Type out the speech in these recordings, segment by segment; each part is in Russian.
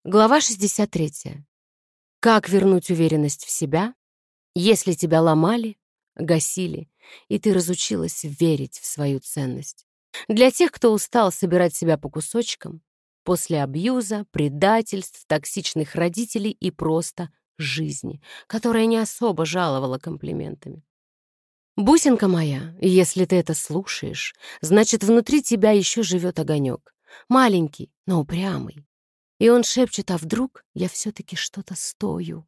Глава 63. Как вернуть уверенность в себя, если тебя ломали, гасили, и ты разучилась верить в свою ценность? Для тех, кто устал собирать себя по кусочкам, после абьюза, предательств, токсичных родителей и просто жизни, которая не особо жаловала комплиментами. Бусинка моя, если ты это слушаешь, значит, внутри тебя еще живет огонек. Маленький, но упрямый. И он шепчет: а вдруг я все-таки что-то стою?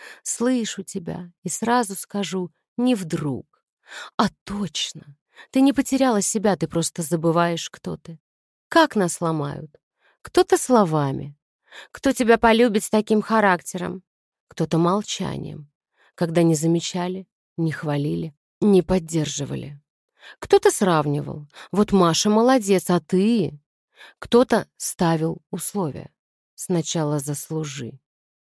Слышу тебя и сразу скажу: не вдруг, а точно. Ты не потеряла себя, ты просто забываешь, кто ты. Как нас ломают? Кто-то словами. Кто тебя полюбит с таким характером? Кто-то молчанием, когда не замечали, не хвалили, не поддерживали. Кто-то сравнивал. Вот Маша молодец, а ты? Кто-то ставил условия. Сначала заслужи.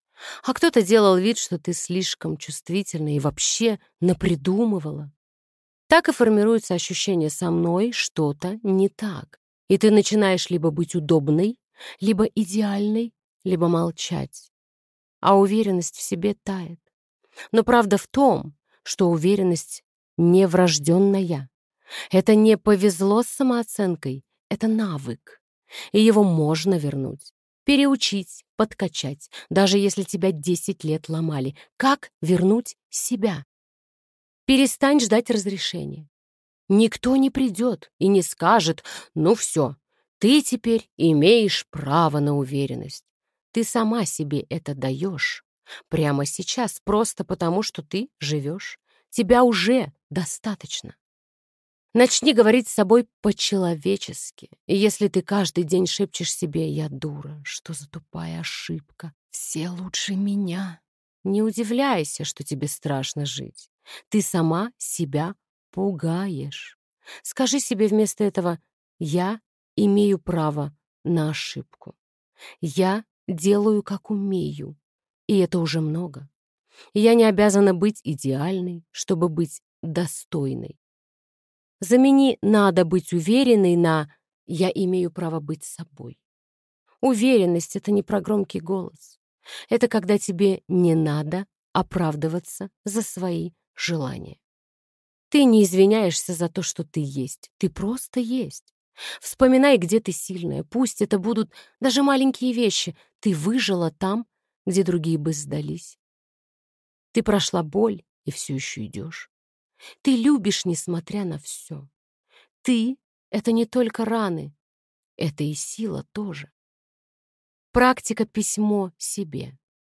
А кто-то делал вид, что ты слишком чувствительна и вообще напридумывала. Так и формируется ощущение: со мной что-то не так. И ты начинаешь либо быть удобной, либо идеальной, либо молчать. А уверенность в себе тает. Но правда в том, что уверенность не врожденная. Это не повезло с самооценкой, это навык. И его можно вернуть, переучить, подкачать, даже если тебя 10 лет ломали. Как вернуть себя? Перестань ждать разрешения. Никто не придет и не скажет: ну все, ты теперь имеешь право на уверенность. Ты сама себе это даешь. Прямо сейчас, просто потому, что ты живешь. Тебя уже достаточно. Начни говорить с собой по-человечески. И если ты каждый день шепчешь себе: «Я дура, что за тупая ошибка, все лучше меня», не удивляйся, что тебе страшно жить. Ты сама себя пугаешь. Скажи себе вместо этого: «Я имею право на ошибку. Я делаю, как умею, и это уже много. Я не обязана быть идеальной, чтобы быть достойной». Замени «надо быть уверенной» на «я имею право быть собой». Уверенность — это не про громкий голос. Это когда тебе не надо оправдываться за свои желания. Ты не извиняешься за то, что ты есть. Ты просто есть. Вспоминай, где ты сильная. Пусть это будут даже маленькие вещи. Ты выжила там, где другие бы сдались. Ты прошла боль и все еще идешь. Ты любишь, несмотря на все. Ты — это не только раны, это и сила тоже. Практика письмо себе.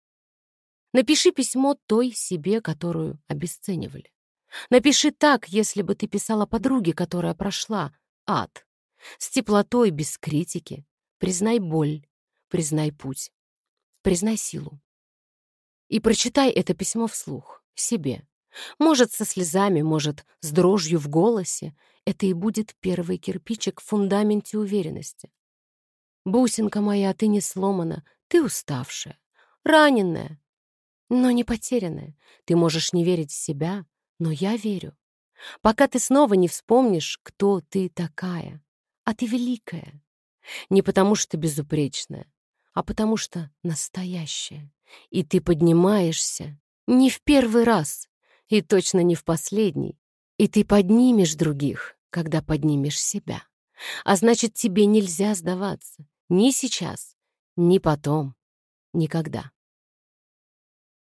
Напиши письмо той себе, которую обесценивали. Напиши так, если бы ты писала подруге, которая прошла ад. С теплотой, без критики. Признай боль, признай путь, признай силу. И прочитай это письмо вслух, себе. Может, со слезами, может, с дрожью в голосе. Это и будет первый кирпичик в фундаменте уверенности. Бусинка моя, ты не сломана, ты уставшая, раненная, но не потерянная. Ты можешь не верить в себя, но я верю. Пока ты снова не вспомнишь, кто ты такая. А ты великая. Не потому что безупречная, а потому что настоящая. И ты поднимаешься не в первый раз, и точно не в последний. И ты поднимешь других, когда поднимешь себя. А значит, тебе нельзя сдаваться. Ни сейчас, ни потом, никогда.